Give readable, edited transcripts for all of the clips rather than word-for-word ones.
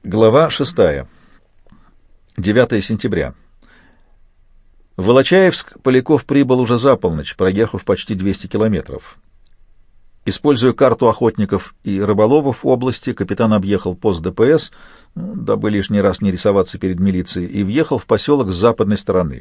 Глава 6. 9 сентября. В Волочаевск Поляков прибыл уже за полночь, проехав почти 200 километров. Используя карту охотников и рыболовов в области, капитан объехал пост ДПС, дабы лишний раз не рисоваться перед милицией, и въехал в поселок с западной стороны.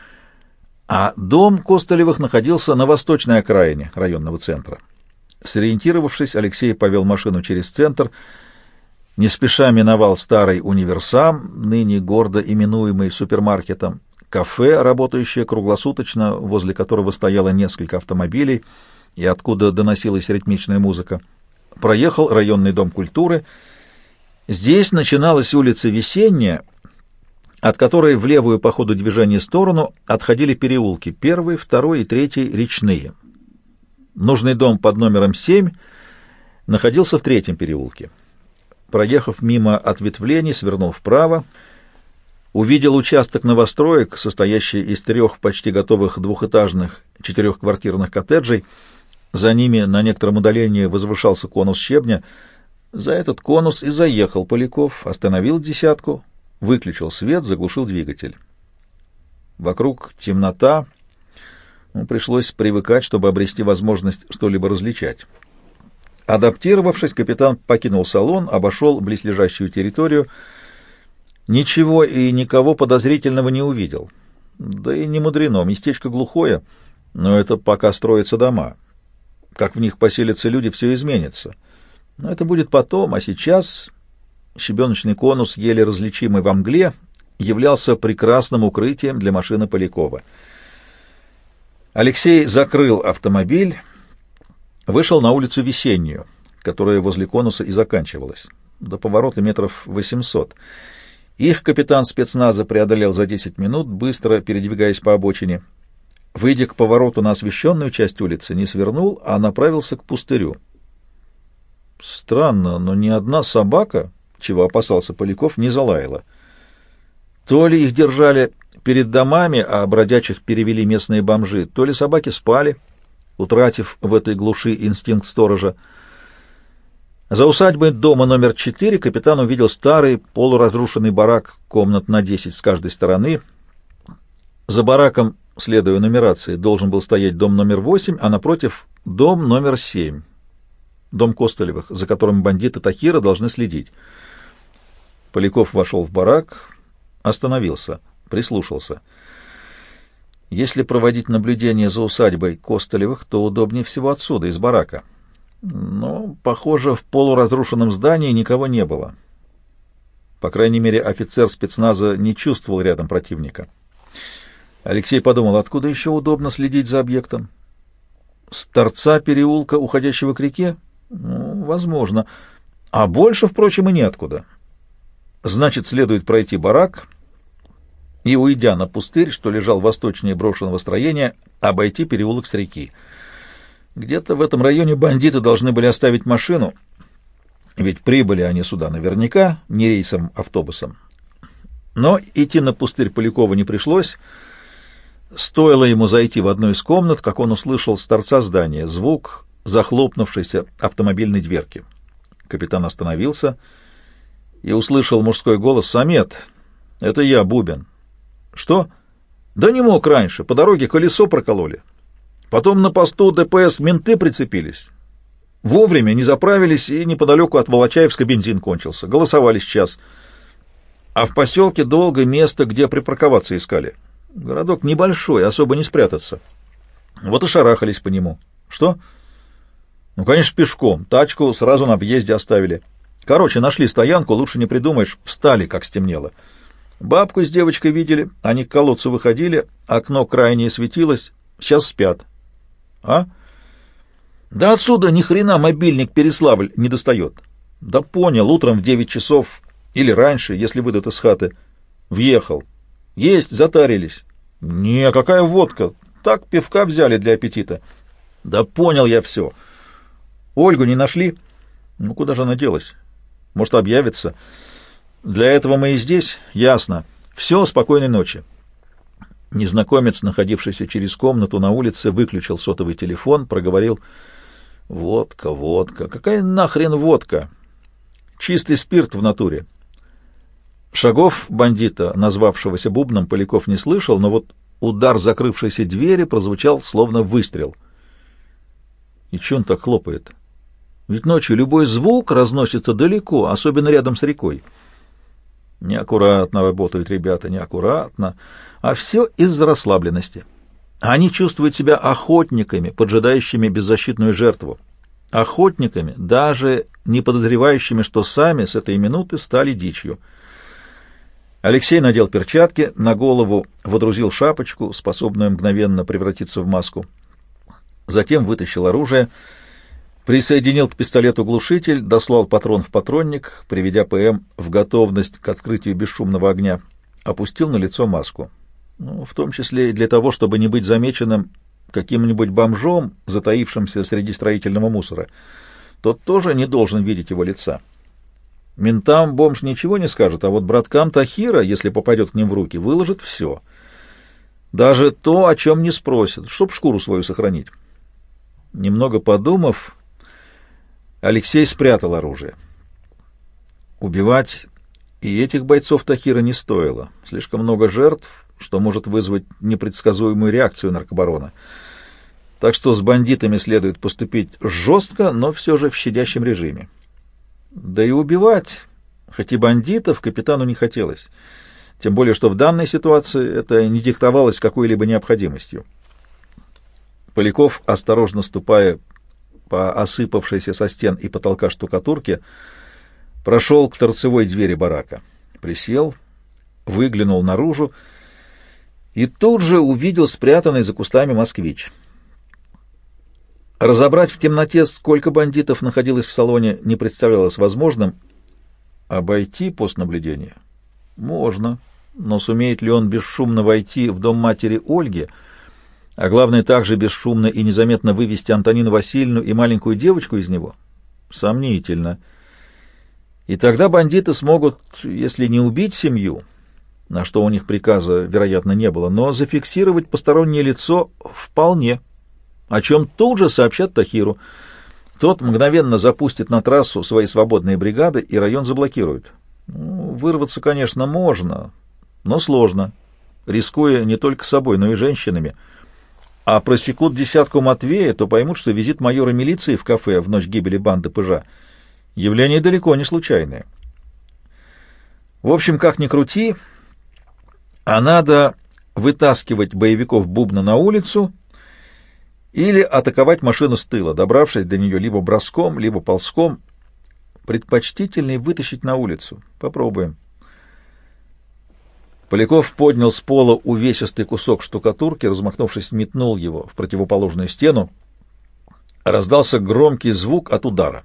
А дом Костылевых находился на восточной окраине районного центра. Сориентировавшись, Алексей повел машину через центр, не спеша миновал старый универсам, ныне гордо именуемый супермаркетом, кафе, работающее круглосуточно, возле которого стояло несколько автомобилей и откуда доносилась ритмичная музыка. Проехал районный дом культуры. Здесь начиналась улица Весенняя, от которой в левую по ходу движения сторону отходили переулки 1, 2 и 3 речные. Нужный дом под номером 7 находился в 3 переулке. Проехав мимо ответвлений, свернул вправо, увидел участок новостроек, состоящий из 3 почти готовых двухэтажных 4-квартирных коттеджей. За ними на некотором удалении возвышался конус щебня. За этот конус и заехал Поляков, остановил десятку, выключил свет, заглушил двигатель. Вокруг темнота, пришлось привыкать, чтобы обрести возможность что-либо различать. Адаптировавшись, капитан покинул салон, обошел близлежащую территорию. Ничего и никого подозрительного не увидел. Да и не мудрено, местечко глухое, но это пока строятся дома. Как в них поселятся люди, все изменится. Но это будет потом, а сейчас щебеночный конус, еле различимый во мгле, являлся прекрасным укрытием для машины Полякова. Алексей закрыл автомобиль, вышел на улицу Весеннюю, которая возле конуса и заканчивалась. До поворота метров 800. Их капитан спецназа преодолел за 10 минут, быстро передвигаясь по обочине. Выйдя к повороту на освещенную часть улицы, не свернул, а направился к пустырю. Странно, но ни одна собака, чего опасался Поляков, не залаяла. То ли их держали перед домами, а бродячих перевели местные бомжи, то ли собаки спали, утратив в этой глуши инстинкт сторожа. За усадьбой дома номер 4 капитан увидел старый полуразрушенный барак, комнат на 10 с каждой стороны. За бараком, следуя нумерации, должен был стоять дом номер 8, а напротив — дом номер 7. Дом Костылевых, за которым бандиты Тахира должны следить. Поляков вошел в барак, остановился, прислушался. Если проводить наблюдение за усадьбой Костылевых, то удобнее всего отсюда, из барака. Но, похоже, в полуразрушенном здании никого не было. По крайней мере, офицер спецназа не чувствовал рядом противника. Алексей подумал, откуда еще удобно следить за объектом? С торца переулка, уходящего к реке? Возможно. А больше, впрочем, и неоткуда. Значит, следует пройти барак и, уйдя на пустырь, что лежал восточнее брошенного строения, обойти переулок с реки. Где-то в этом районе бандиты должны были оставить машину, ведь прибыли они сюда наверняка, не рейсом, автобусом. Но идти на пустырь Полякова не пришлось. Стоило ему зайти в одну из комнат, как он услышал с торца здания звук захлопнувшейся автомобильной дверки. Капитан остановился и услышал мужской голос: «Самет, это я, Бубен». «Что?» «Да не мог раньше, по дороге колесо прокололи. Потом на посту ДПС менты прицепились. Вовремя не заправились, и неподалеку от Волочаевска бензин кончился. Голосовали сейчас. А в поселке долго место, где припарковаться искали. Городок небольшой, особо не спрятаться. Вот и шарахались по нему». «Что?» «Ну, конечно, пешком. Тачку сразу на въезде оставили. Короче, нашли стоянку, лучше не придумаешь, встали, как стемнело. Бабку с девочкой видели, они к колодцу выходили, окно крайнее светилось, сейчас спят». «А?» «Да отсюда ни хрена мобильник Переславль не достает». «Да понял, утром в 9 часов или раньше, если выйдут из хаты. Въехал. Есть, затарились». «Не, какая водка? Так пивка взяли для аппетита». «Да понял я все. Ольгу не нашли?» «Ну, куда же она делась? Может, объявится?» «Для этого мы и здесь?» «Ясно. Все, спокойной ночи». Незнакомец, находившийся через комнату на улице, выключил сотовый телефон, проговорил: «Водка, водка. Какая нахрен водка? Чистый спирт в натуре. Шагов бандита, назвавшегося Бубном, Поляков не слышал, но вот удар закрывшейся двери прозвучал словно выстрел. И чё он так хлопает? Ведь ночью любой звук разносится далеко, особенно рядом с рекой. Неаккуратно работают ребята, неаккуратно, а все из-за расслабленности. Они чувствуют себя охотниками, поджидающими беззащитную жертву. Охотниками, даже не подозревающими, что сами с этой минуты стали дичью. Алексей надел перчатки, на голову водрузил шапочку, способную мгновенно превратиться в маску. Затем вытащил оружие, присоединил к пистолету глушитель, дослал патрон в патронник, приведя ПМ в готовность к открытию бесшумного огня, опустил на лицо маску. В том числе и для того, чтобы не быть замеченным каким-нибудь бомжом, затаившимся среди строительного мусора. Тот тоже не должен видеть его лица. Ментам бомж ничего не скажет, а вот браткам Тахира, если попадет к ним в руки, выложит все. Даже то, о чем не спросят, чтоб шкуру свою сохранить. Немного подумав, Алексей спрятал оружие. Убивать и этих бойцов Тахира не стоило. Слишком много жертв, что может вызвать непредсказуемую реакцию наркобарона. Так что с бандитами следует поступить жестко, но все же в щадящем режиме. Да и убивать, хоть и бандитов, капитану не хотелось. Тем более, что в данной ситуации это не диктовалось какой-либо необходимостью. Поляков, осторожно ступая по осыпавшейся со стен и потолка штукатурке, прошел к торцевой двери барака. Присел, выглянул наружу и тут же увидел спрятанный за кустами москвич. Разобрать в темноте, сколько бандитов находилось в салоне, не представлялось возможным. Обойти пост наблюдения можно, но сумеет ли он бесшумно войти в дом матери Ольги, а главное, также бесшумно и незаметно вывести Антонину Васильевну и маленькую девочку из него? Сомнительно. И тогда бандиты смогут, если не убить семью, на что у них приказа, вероятно, не было, но зафиксировать постороннее лицо вполне, о чем тут же сообщат Тахиру. Тот мгновенно запустит на трассу свои свободные бригады, и район заблокируют. Вырваться, конечно, можно, но сложно, рискуя не только собой, но и женщинами. А просекут десятку Матвея, то поймут, что визит майора милиции в кафе в ночь гибели банды Пыжа — явление далеко не случайное. В общем, как ни крути, а надо вытаскивать боевиков Бубна на улицу или атаковать машину с тыла, добравшись до нее либо броском, либо ползком. Предпочтительнее вытащить на улицу. Попробуем. Поляков поднял с пола увесистый кусок штукатурки, размахнувшись, метнул его в противоположную стену. Раздался громкий звук от удара.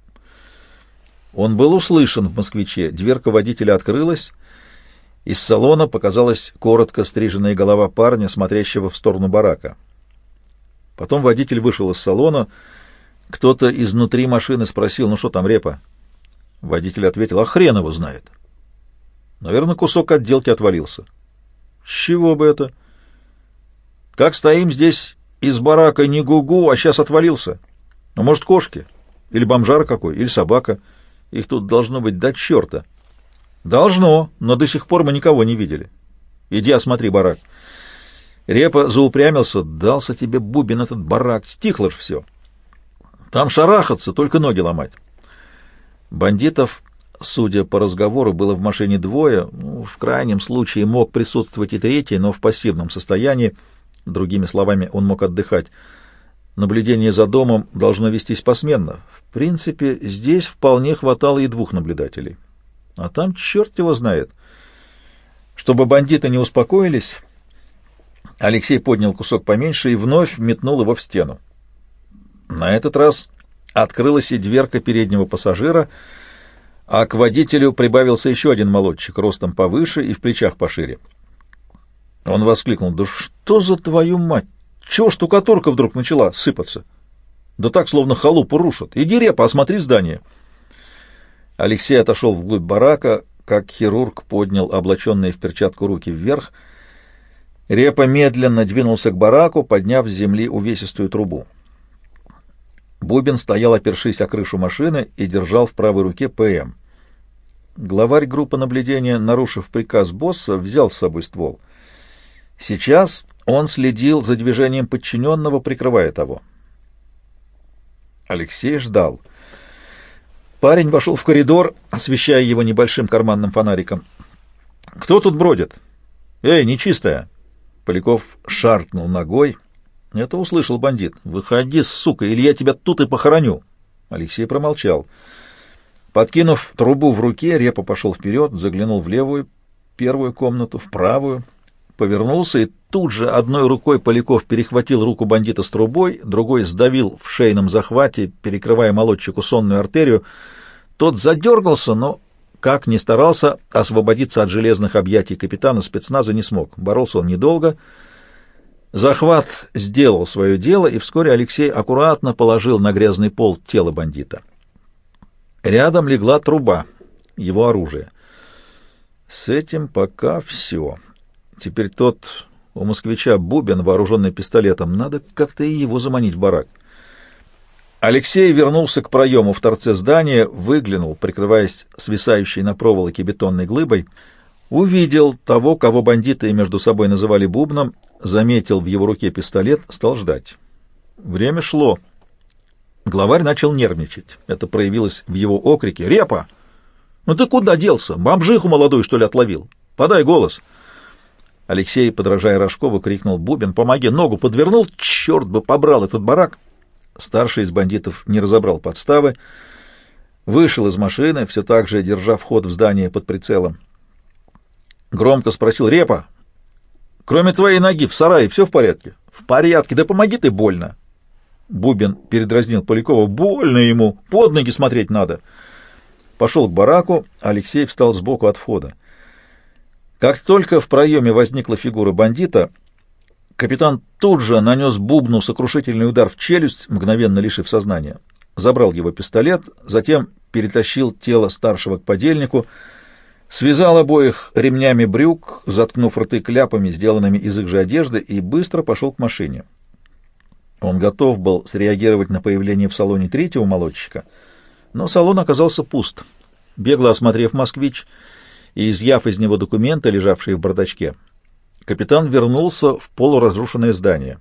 Он был услышан в «Москвиче». Дверка водителя открылась. Из салона показалась коротко стриженная голова парня, смотрящего в сторону барака. Потом водитель вышел из салона. Кто-то изнутри машины спросил: «Ну что там, Репа?» Водитель ответил: «А хрен его знает. Наверное, кусок отделки отвалился». «С чего бы это? Как стоим здесь из барака не гугу, а сейчас отвалился. А может, кошки? Или бомжара какой? Или собака? Их тут должно быть до черта». «Должно, но до сих пор мы никого не видели. Иди осмотри барак». Репа заупрямился: «Дался тебе, Бубен, этот барак, стихло ж все. Там шарахаться, только ноги ломать». Бандитов, судя по разговору, было в машине двое. В крайнем случае мог присутствовать и третий, но в пассивном состоянии. Другими словами, он мог отдыхать. Наблюдение за домом должно вестись посменно. В принципе, здесь вполне хватало и двух наблюдателей. А там черт его знает. Чтобы бандиты не успокоились, Алексей поднял кусок поменьше и вновь метнул его в стену. На этот раз открылась и дверка переднего пассажира, а к водителю прибавился еще один молодчик, ростом повыше и в плечах пошире. Он воскликнул: «Да что за твою мать? Чего штукатурка вдруг начала сыпаться? Да так, словно халупу рушат. Иди, Репа, осмотри здание». Алексей отошел вглубь барака, как хирург поднял облаченные в перчатку руки вверх. Репа медленно двинулся к бараку, подняв с земли увесистую трубу. Бубен стоял, опершись о крышу машины, и держал в правой руке ПМ. Главарь группы наблюдения, нарушив приказ босса, взял с собой ствол. Сейчас он следил за движением подчиненного, прикрывая того. Алексей ждал. Парень вошел в коридор, освещая его небольшим карманным фонариком. «Кто тут бродит?» «Эй, нечистая!» Поляков шаркнул ногой. Это услышал бандит. «Выходи, сука, или я тебя тут и похороню!» Алексей промолчал. Подкинув трубу в руке, Репа пошел вперед, заглянул в левую, первую комнату, в правую, повернулся, и тут же одной рукой Поляков перехватил руку бандита с трубой, другой сдавил в шейном захвате, перекрывая молодчику сонную артерию. Тот задергался, но, как ни старался, освободиться от железных объятий капитана спецназа не смог. Боролся он недолго. Захват сделал свое дело, и вскоре Алексей аккуратно положил на грязный пол тело бандита. Рядом легла труба, его оружие. С этим пока все. Теперь тот у москвича Бубен, вооруженный пистолетом, надо как-то и его заманить в барак. Алексей вернулся к проему в торце здания, выглянул, прикрываясь свисающей на проволоке бетонной глыбой, увидел того, кого бандиты между собой называли Бубном, заметил в его руке пистолет, стал ждать. Время шло. Главарь начал нервничать. Это проявилось в его окрике. «Репа! Ну ты куда делся? Бомжиху молодую, что ли, отловил? Подай голос!» Алексей, подражая Рожкову, крикнул: «Бубен, помоги!» Ногу подвернул. Черт бы побрал этот барак! Старший из бандитов не разобрал подставы, вышел из машины, все так же держа вход в здание под прицелом. Громко спросил: «Репа, кроме твоей ноги в сарае все в порядке?» «В порядке, да помоги ты, больно!» Бубен передразнил Полякова: «Больно ему, под ноги смотреть надо!» Пошел к бараку, Алексей встал сбоку от входа. Как только в проеме возникла фигура бандита, капитан тут же нанес Бубну сокрушительный удар в челюсть, мгновенно лишив сознания. Забрал его пистолет, затем перетащил тело старшего к подельнику, связал обоих ремнями брюк, заткнув рты кляпами, сделанными из их же одежды, и быстро пошел к машине. Он готов был среагировать на появление в салоне третьего молодчика, но салон оказался пуст. Бегло осмотрев «Москвич» и изъяв из него документы, лежавшие в бардачке, капитан вернулся в полуразрушенное здание.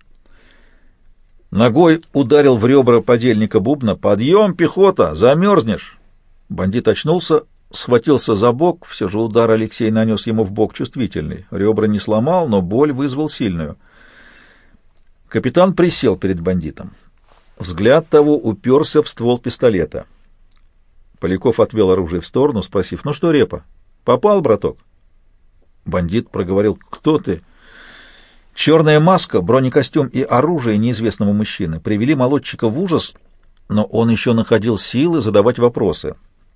Ногой ударил в ребра подельника Бубна. «Подъем, пехота! Замерзнешь!» Бандит очнулся, схватился за бок. Все же удар Алексей нанес ему в бок чувствительный. Ребра не сломал, но боль вызвал сильную. Капитан присел перед бандитом. Взгляд того уперся в ствол пистолета. Поляков отвел оружие в сторону, спросив: «Ну что, Репа, попал, браток?» Бандит проговорил: «Кто ты?» Черная маска, бронекостюм и оружие неизвестного мужчины привели молодчика в ужас, но он еще находил силы задавать вопросы.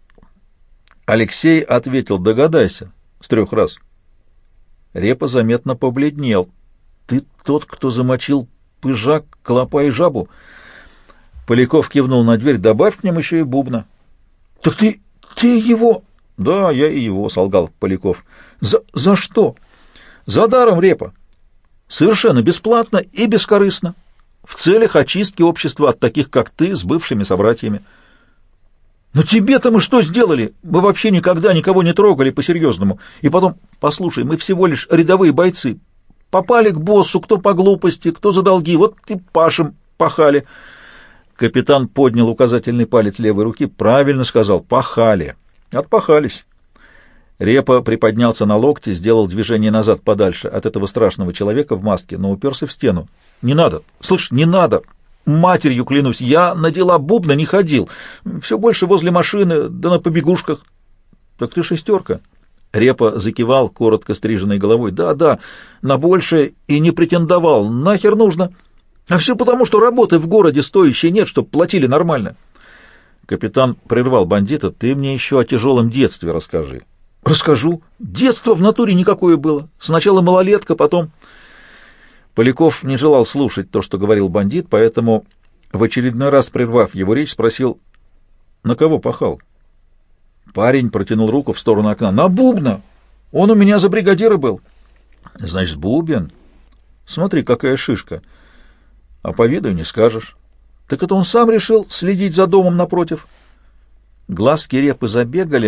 Алексей ответил: «Догадайся», с 3 раз. Репа заметно побледнел. «Ты тот, кто замочил Пыжа, Клопа и Жабу?» Поляков кивнул на дверь: «Добавь к ним еще и Бубна». «Так ты его...» «Да, я и его», — солгал Поляков. «За что?» «За даром, Репа. Совершенно бесплатно и бескорыстно. В целях очистки общества от таких, как ты, с бывшими собратьями». «Но тебе-то мы что сделали? Мы вообще никогда никого не трогали по-серьезному. И потом, послушай, мы всего лишь рядовые бойцы. Попали к боссу, кто по глупости, кто за долги. Вот и пашем пахали». Капитан поднял указательный палец левой руки. «Правильно сказал, пахали. Отпахались». Репа приподнялся на локте, сделал движение назад подальше от этого страшного человека в маске, но уперся в стену. «Не надо! Слышь, не надо! Матерью клянусь, я на дела Бубна не ходил. Все больше возле машины, да на побегушках». «Так ты шестерка». Репа закивал коротко стриженной головой. «Да, на большее и не претендовал. Нахер нужно? А все потому, что работы в городе стоящей нет, чтоб платили нормально». Капитан прервал бандита: «Ты мне еще о тяжелом детстве расскажи». «Расскажу. Детство в натуре никакое было. Сначала малолетка, потом...» Поляков не желал слушать то, что говорил бандит, поэтому, в очередной раз прервав его речь, спросил: «На кого пахал?» Парень протянул руку в сторону окна: «На Бубна! Он у меня за бригадира был». «Значит, Бубен? Смотри, какая шишка. А по виду не скажешь. Так это он сам решил следить за домом напротив?» Глазки Репы забегали.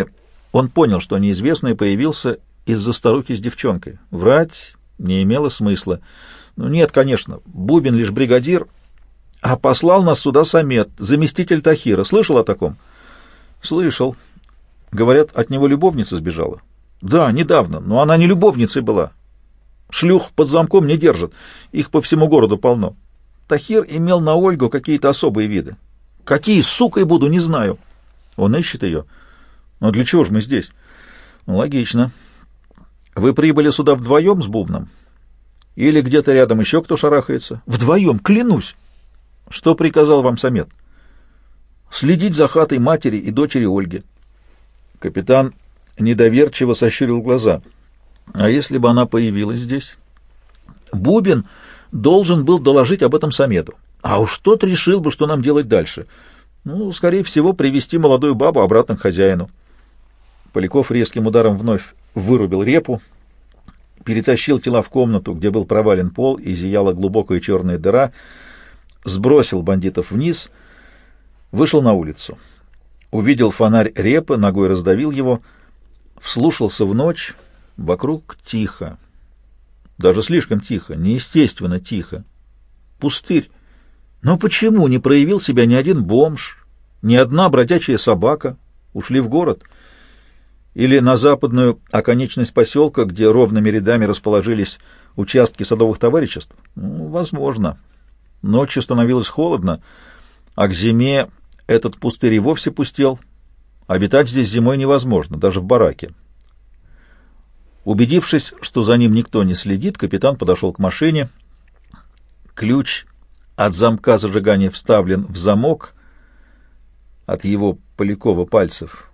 Он понял, что неизвестный появился из-за старухи с девчонкой. Врать не имело смысла. Ну, нет, конечно, Бубин лишь бригадир, а послал нас сюда Самет, заместитель Тахира. Слышал о таком? Слышал. Говорят, от него любовница сбежала. Да, недавно, но она не любовницей была. Шлюх под замком не держат, их по всему городу полно. Тахир имел на Ольгу какие-то особые виды. Какие, сукой буду, не знаю. Он ищет ее. Но для чего же мы здесь? Ну, логично. Вы прибыли сюда вдвоем с Бубном? Или где-то рядом еще кто шарахается? Вдвоем, клянусь. Что приказал вам Самет? Следить за хатой матери и дочери Ольги. Капитан недоверчиво сощурил глаза. А если бы она появилась здесь? Бубин должен был доложить об этом Самету. А уж тот решил бы, что нам делать дальше. Ну, скорее всего, привести молодую бабу обратно к хозяину. Поляков резким ударом вновь вырубил репу, перетащил тела в комнату, где был провален пол и зияла глубокая черная дыра, сбросил бандитов вниз, вышел на улицу. Увидел фонарь репы, ногой раздавил его, вслушался в ночь, вокруг тихо. Даже слишком тихо, неестественно тихо. Пустырь. Но почему не проявил себя ни один бомж, ни одна бродячая собака? Ушли в город? Или на западную оконечность поселка, где ровными рядами расположились участки садовых товариществ? Ну, возможно. Ночью становилось холодно, а к зиме этот пустырь и вовсе пустел. Обитать здесь зимой невозможно, даже в бараке. Убедившись, что за ним никто не следит, капитан подошел к машине. Ключ от замка зажигания вставлен в замок от его Полякова пальцев.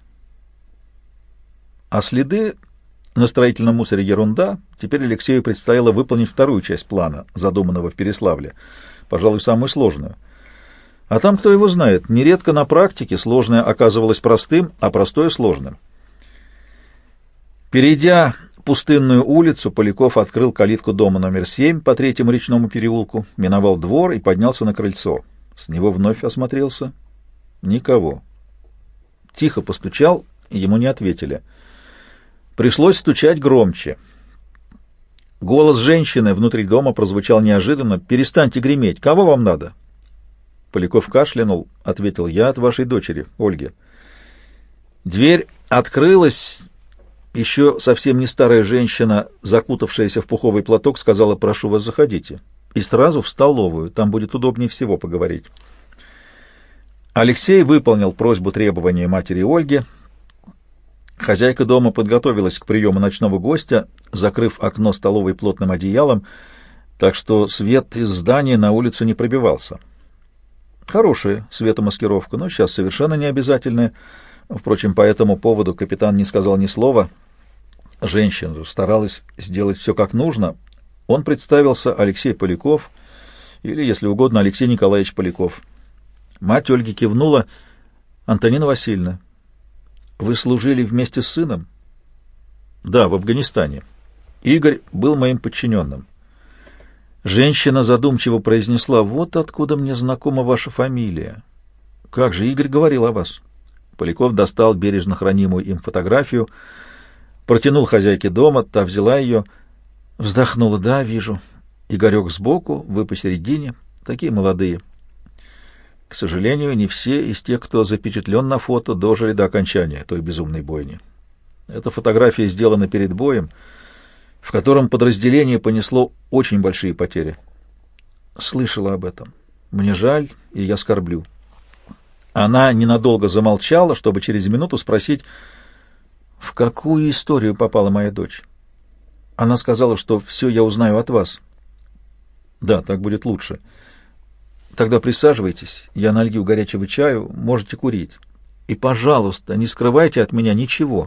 А следы на строительном мусоре ерунда. Теперь Алексею предстояло выполнить вторую часть плана, задуманного в Переславле, пожалуй, самую сложную. А там, кто его знает, нередко на практике сложное оказывалось простым, а простое — сложным. Перейдя пустынную улицу, Поляков открыл калитку дома номер 7 по третьему речному переулку, миновал двор и поднялся на крыльцо. С него вновь осмотрелся. Никого. Тихо постучал, ему не ответили. Пришлось стучать громче. Голос женщины внутри дома прозвучал неожиданно. «Перестаньте греметь. Кого вам надо?» Поляков кашлянул, ответил: «Я от вашей дочери, Ольги». Дверь открылась. Еще совсем не старая женщина, закутавшаяся в пуховый платок, сказала: «Прошу вас, заходите». И сразу в столовую, там будет удобнее всего поговорить. Алексей выполнил просьбу требования матери Ольги. Хозяйка дома подготовилась к приему ночного гостя, закрыв окно столовой плотным одеялом, так что свет из здания на улицу не пробивался. Хорошая светомаскировка, но сейчас совершенно не обязательная. Впрочем, по этому поводу капитан не сказал ни слова. Женщина старалась сделать все как нужно. Он представился: Алексей Поляков, или, если угодно, Алексей Николаевич Поляков. Мать Ольги кивнула. «Антонина Васильевна, вы служили вместе с сыном?» «Да, в Афганистане. Игорь был моим подчиненным». Женщина задумчиво произнесла: «Вот откуда мне знакома ваша фамилия. Как же Игорь говорил о вас?» Поляков достал бережно хранимую им фотографию, протянул хозяйке дома, та взяла ее, вздохнула: «Да, вижу. Игорек сбоку, вы посередине, такие молодые». К сожалению, не все из тех, кто запечатлен на фото, дожили до окончания той безумной бойни. Эта фотография сделана перед боем, в котором подразделение понесло очень большие потери. Слышала об этом. Мне жаль, и я скорблю. Она ненадолго замолчала, чтобы через минуту спросить: «В какую историю попала моя дочь?» Она сказала, что все я узнаю от вас. «Да, так будет лучше. Тогда присаживайтесь, я налью горячего чаю, можете курить. И, пожалуйста, не скрывайте от меня ничего».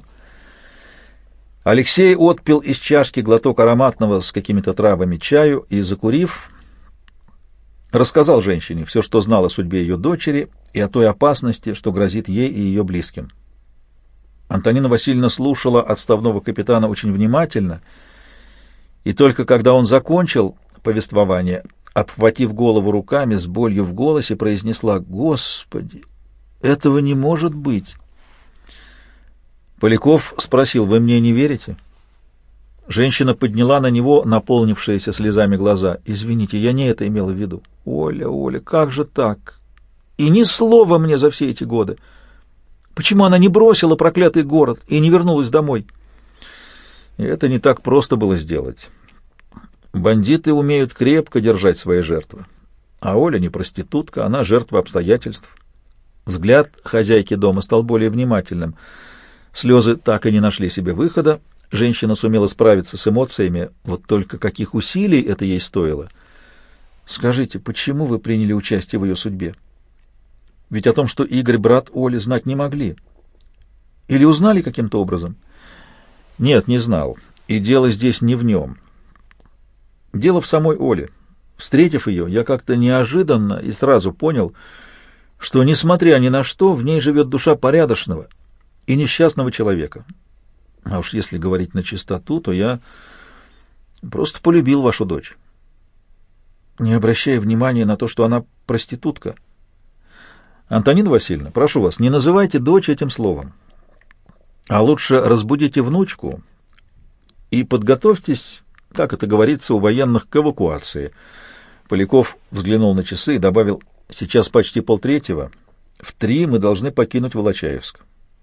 Алексей отпил из чашки глоток ароматного с какими-то травами чаю и, закурив, рассказал женщине все, что знал о судьбе ее дочери и о той опасности, что грозит ей и ее близким. Антонина Васильевна слушала отставного капитана очень внимательно, и только когда он закончил повествование, обхватив голову руками, с болью в голосе произнесла: «Господи, этого не может быть!» Поляков спросил: «Вы мне не верите?» Женщина подняла на него наполнившиеся слезами глаза. «Извините, я не это имела в виду. Оля, Оля, как же так? И ни слова мне за все эти годы. Почему она не бросила проклятый город и не вернулась домой?» И это не так просто было сделать. Бандиты умеют крепко держать свои жертвы. А Оля не проститутка, она жертва обстоятельств. Взгляд хозяйки дома стал более внимательным. Слезы так и не нашли себе выхода. Женщина сумела справиться с эмоциями, вот только каких усилий это ей стоило. «Скажите, почему вы приняли участие в ее судьбе? Ведь о том, что Игорь брат Оли, знать не могли. Или узнали каким-то образом?» «Нет, не знал. И дело здесь не в нем. Дело в самой Оле. Встретив ее, я как-то неожиданно и сразу понял, что, несмотря ни на что, в ней живет душа порядочного и несчастного человека. А уж если говорить на чистоту, то я просто полюбил вашу дочь, не обращая внимания на то, что она проститутка. Антонина Васильевна, прошу вас, не называйте дочь этим словом, а лучше разбудите внучку и подготовьтесь, как это говорится у военных, к эвакуации». Поляков взглянул на часы и добавил: «Сейчас почти 2:30. В 3 мы должны покинуть Волочаевск».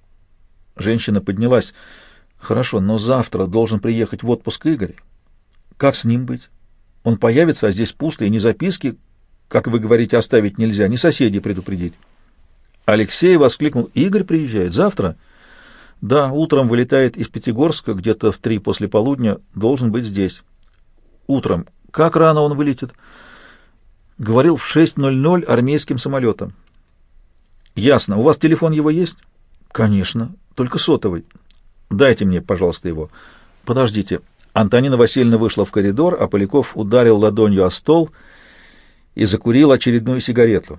Женщина поднялась. «Хорошо, но завтра должен приехать в отпуск Игорь. Как с ним быть? Он появится, а здесь пусто, и ни записки, как вы говорите, оставить нельзя, ни соседей предупредить». Алексей воскликнул: «Игорь приезжает завтра?» «Да, утром вылетает из Пятигорска, где-то в 3 после полудня, должен быть здесь». «Утром. Как рано он вылетит?» «Говорил, в 6:00 армейским самолетом». «Ясно. У вас телефон его есть?» «Конечно. Только сотовый». «Дайте мне, пожалуйста, его». «Подождите». Антонина Васильевна вышла в коридор, а Поляков ударил ладонью о стол и закурил очередную сигарету.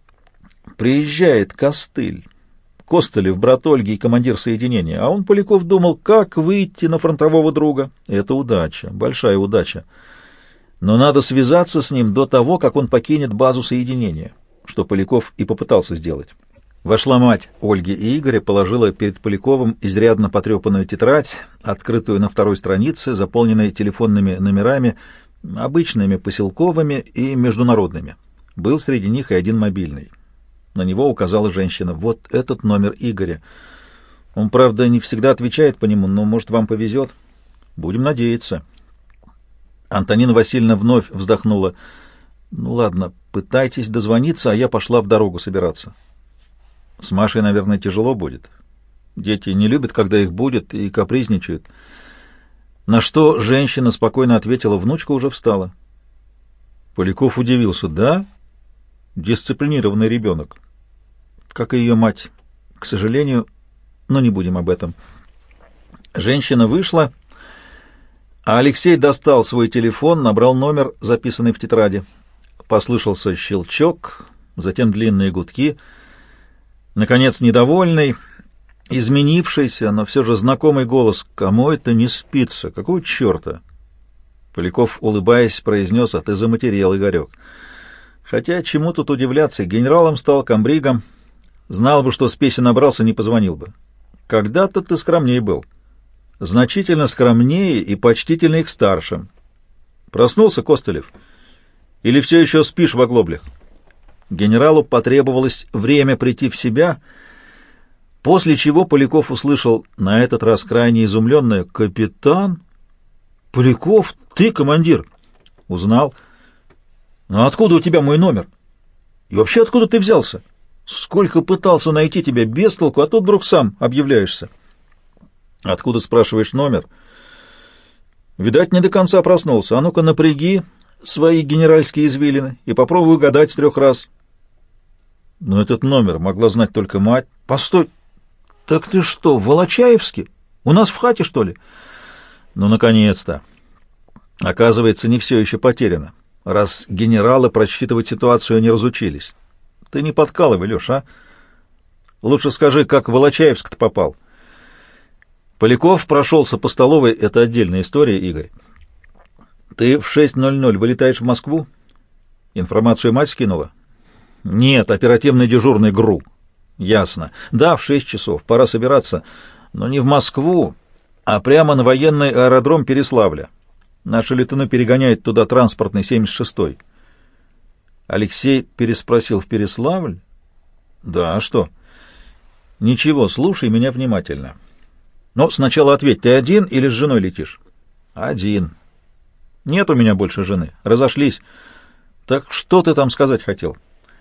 «Приезжает Костыль. Костылев, брат Ольги и командир соединения. А он, Поляков, думал, как выйти на фронтового друга. Это удача, большая удача. Но надо связаться с ним до того, как он покинет базу соединения», что Поляков и попытался сделать. Вошла мать Ольги и Игоря, положила перед Поляковым изрядно потрепанную тетрадь, открытую на 2-й странице, заполненной телефонными номерами, обычными, поселковыми и международными. Был среди них и один мобильный. На него указала женщина: «Вот этот номер Игоря. Он, правда, не всегда отвечает по нему, но, может, вам повезет. Будем надеяться». Антонина Васильевна вновь вздохнула. «Ну ладно, пытайтесь дозвониться, а я пошла в дорогу собираться. С Машей, наверное, тяжело будет. Дети не любят, когда их будет, и капризничают». На что женщина спокойно ответила: «Внучка уже встала». Поляков удивился: «Да? Дисциплинированный ребенок, как и ее мать, к сожалению, но не будем об этом». Женщина вышла, а Алексей достал свой телефон, набрал номер, записанный в тетради. Послышался щелчок, затем длинные гудки. Наконец, недовольный, изменившийся, но все же знакомый голос: «Кому это не спится? Какого черта?» Поляков, улыбаясь, произнес: «А ты заматерел, Игорек». Хотя чему тут удивляться, генералом стал, комбригом. Знал бы, что спеси набрался, не позвонил бы. Когда-то ты скромнее был. Значительно скромнее и почтительнее к старшим. Проснулся, Костылев? Или все еще спишь в оглоблях?» Генералу потребовалось время прийти в себя, после чего Поляков услышал, на этот раз крайне изумленное: «Капитан? Поляков, ты командир?» «Узнал». «Но откуда у тебя мой номер? И вообще откуда ты взялся? Сколько пытался найти тебя без толку, а тут вдруг сам объявляешься». «Откуда, спрашиваешь, номер?» «Видать, не до конца проснулся. А ну-ка напряги свои генеральские извилины и попробуй угадать с 3 раз». «Но этот номер могла знать только мать». «Постой! Так ты что, в Волочаевске? У нас в хате, что ли?» «Ну, наконец-то! Оказывается, не все еще потеряно, раз генералы просчитывать ситуацию не разучились. Ты не подкалывай, Леш, а? Лучше скажи, как в Волочаевск-то попал». Поляков прошелся по столовой. Это отдельная история, Игорь. «Ты в 6:00 вылетаешь в Москву? Информацию мать скинула?» «Нет, оперативный дежурный ГРУ». «Ясно. Да, в 6 часов. Пора собираться. Но не в Москву, а прямо на военный аэродром Переславля. Наши летуны перегоняют туда транспортный 76-й. Алексей переспросил: в Переславль? Да, а что? Ничего, слушай меня внимательно. Но сначала ответь, ты один или с женой летишь? Один. Нет у меня больше жены. Разошлись. Так что ты там сказать хотел?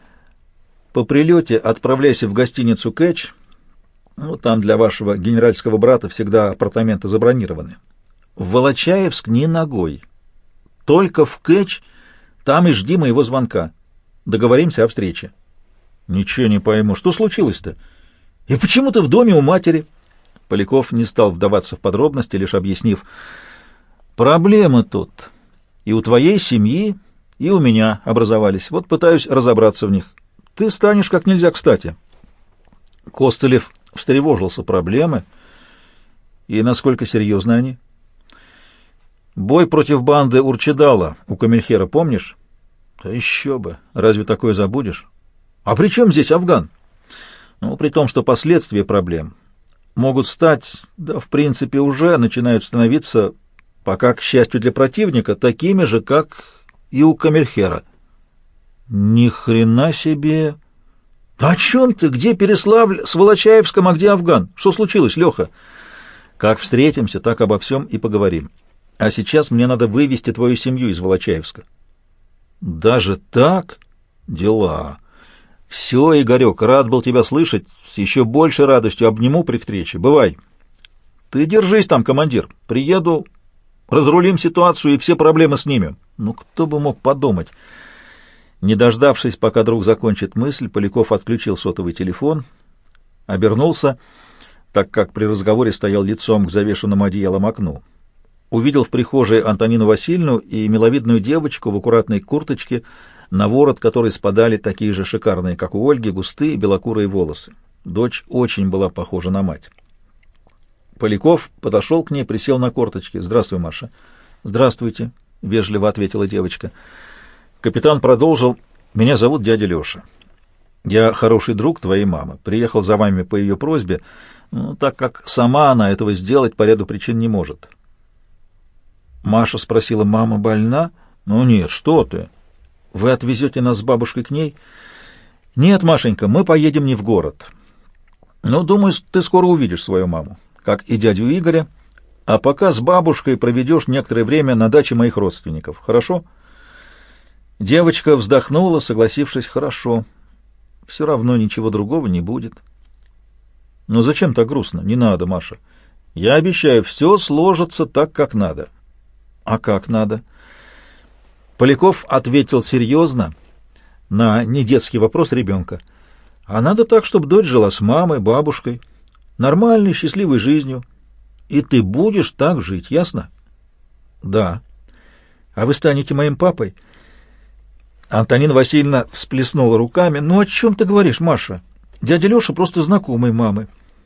По прилете отправляйся в гостиницу «Кэтч». Ну, там для вашего генеральского брата всегда апартаменты забронированы. В Волочаевск ни ногой. Только в «Кэтч», там и жди моего звонка. Договоримся о встрече. Ничего не пойму. Что случилось-то? И почему ты в доме у матери? Поляков не стал вдаваться в подробности, лишь объяснив: проблемы тут и у твоей семьи, и у меня образовались. Вот пытаюсь разобраться в них. Ты станешь как нельзя кстати. Костылев встревожился. Проблемы? И насколько серьезны они? Бой против банды Урчедала у Камельхера, помнишь? Да еще бы. Разве такое забудешь? А при чем здесь Афган? Ну, при том, что последствия проблем могут стать, да, в принципе, уже начинают становиться, пока, к счастью для противника, такими же, как и у Камельхера. Ни хрена себе! О чем ты? Где Переславль с Волочаевском, а где Афган? Что случилось, Леха? Как встретимся, так обо всем и поговорим. А сейчас мне надо вывести твою семью из Волочаевска. Даже так? Дела. Все, Игорек, рад был тебя слышать. С еще большей радостью обниму при встрече. Бывай. Ты держись там, командир. Приеду, разрулим ситуацию и все проблемы снимем. Ну, кто бы мог подумать. Не дождавшись, пока друг закончит мысль, Поляков отключил сотовый телефон, обернулся, так как при разговоре стоял лицом к завешенному одеялом окну. Увидел в прихожей Антонину Васильевну и миловидную девочку в аккуратной курточке, на ворот которой спадали такие же шикарные, как у Ольги, густые белокурые волосы. Дочь очень была похожа на мать. Поляков подошел к ней, присел на корточки. «Здравствуй, Маша». «Здравствуйте», — вежливо ответила девочка. Капитан продолжил: «Меня зовут дядя Леша. Я хороший друг твоей мамы. Приехал за вами по ее просьбе, так как сама она этого сделать по ряду причин не может». Маша спросила: «Мама больна?» «Ну нет, что ты. Вы отвезете нас с бабушкой к ней?» «Нет, Машенька, мы поедем не в город. Ну, думаю, ты скоро увидишь свою маму, как и дядю Игоря, а пока с бабушкой проведешь некоторое время на даче моих родственников. Хорошо?» Девочка вздохнула, согласившись: «Хорошо. Все равно ничего другого не будет». «Но зачем так грустно? Не надо, Маша. Я обещаю, все сложится так, как надо». «А как надо?» Поляков ответил серьезно на недетский вопрос ребенка. «А надо так, чтобы дочь жила с мамой, бабушкой, нормальной, счастливой жизнью. И ты будешь так жить, ясно?» «Да». «А вы станете моим папой?» Антонина Васильевна всплеснула руками. «Ну, о чем ты говоришь, Маша? Дядя Леша просто знакомый мамы».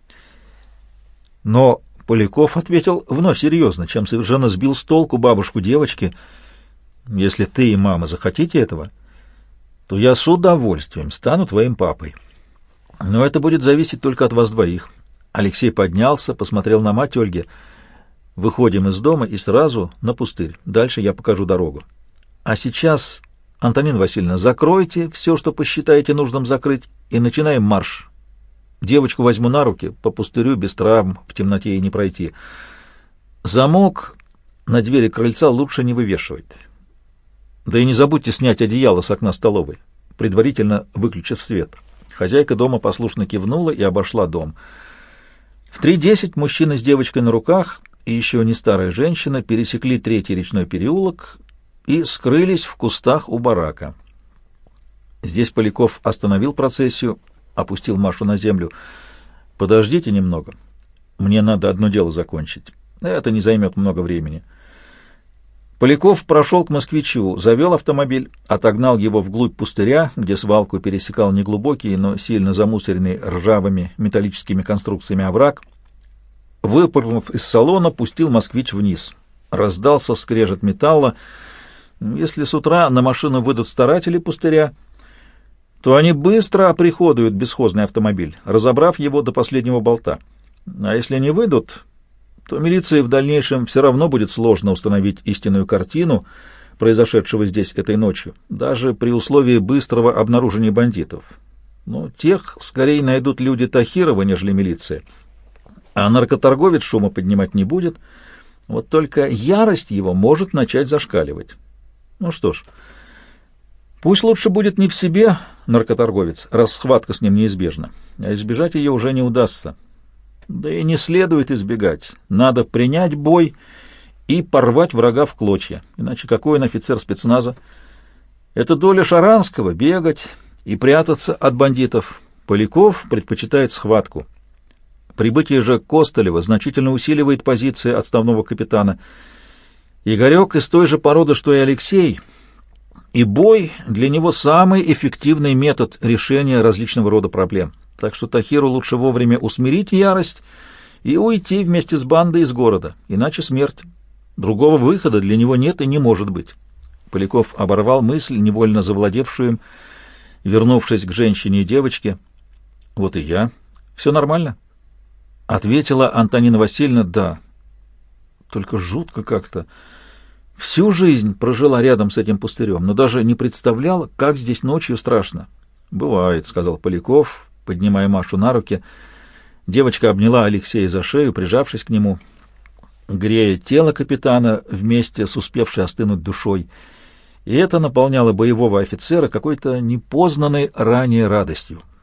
Но Поляков ответил вновь серьезно, чем совершенно сбил с толку бабушку девочки. «Если ты и мама захотите этого, то я с удовольствием стану твоим папой. Но это будет зависеть только от вас двоих». Алексей поднялся, посмотрел на мать Ольги. «Выходим из дома и сразу на пустырь. Дальше я покажу дорогу. А сейчас, Антонина Васильевна, закройте все, что посчитаете нужным закрыть, и начинаем марш. Девочку возьму на руки, по пустырю без травм, в темноте ей не пройти. Замок на двери крыльца лучше не вывешивать. Да и не забудьте снять одеяло с окна столовой, предварительно выключив свет». Хозяйка дома послушно кивнула и обошла дом. В 3:10 мужчина с девочкой на руках и еще не старая женщина пересекли третий речной переулок и скрылись в кустах у барака. Здесь Поляков остановил процессию, опустил Машу на землю. «Подождите немного. Мне надо одно дело закончить. Это не займет много времени». Поляков прошел к москвичу, завел автомобиль, отогнал его вглубь пустыря, где свалку пересекал неглубокий, но сильно замусоренный ржавыми металлическими конструкциями овраг. Выпрыгнув из салона, пустил москвич вниз. Раздался скрежет металла. Если с утра на машину выйдут старатели пустыря, то они быстро оприходуют бесхозный автомобиль, разобрав его до последнего болта. А если не выйдут, то милиции в дальнейшем все равно будет сложно установить истинную картину произошедшего здесь этой ночью, даже при условии быстрого обнаружения бандитов. Но тех скорее найдут люди Тахирова, нежели милиция. А наркоторговец шума поднимать не будет, вот только ярость его может начать зашкаливать. Ну что ж, пусть лучше будет не в себе наркоторговец, раз схватка с ним неизбежна, а избежать ее уже не удастся. Да и не следует избегать, надо принять бой и порвать врага в клочья, иначе какой он офицер спецназа? Это доля Шаранского — бегать и прятаться от бандитов. Поляков предпочитает схватку. Прибытие же Костылева значительно усиливает позиции отставного капитана. Игорек из той же породы, что и Алексей, и бой для него самый эффективный метод решения различного рода проблем. Так что Тахиру лучше вовремя усмирить ярость и уйти вместе с бандой из города, иначе смерть. Другого выхода для него нет и не может быть. Поляков оборвал мысль, невольно завладевшую им, вернувшись к женщине и девочке. «Вот и я. Все нормально?» Ответила Антонина Васильевна: «Да». Только жутко как-то. Всю жизнь прожила рядом с этим пустырем, но даже не представляла, как здесь ночью страшно. «Бывает», — сказал Поляков, поднимая Машу на руки. Девочка обняла Алексея за шею, прижавшись к нему, грея тело капитана вместе с успевшей остынуть душой. И это наполняло боевого офицера какой-то непознанной ранее радостью.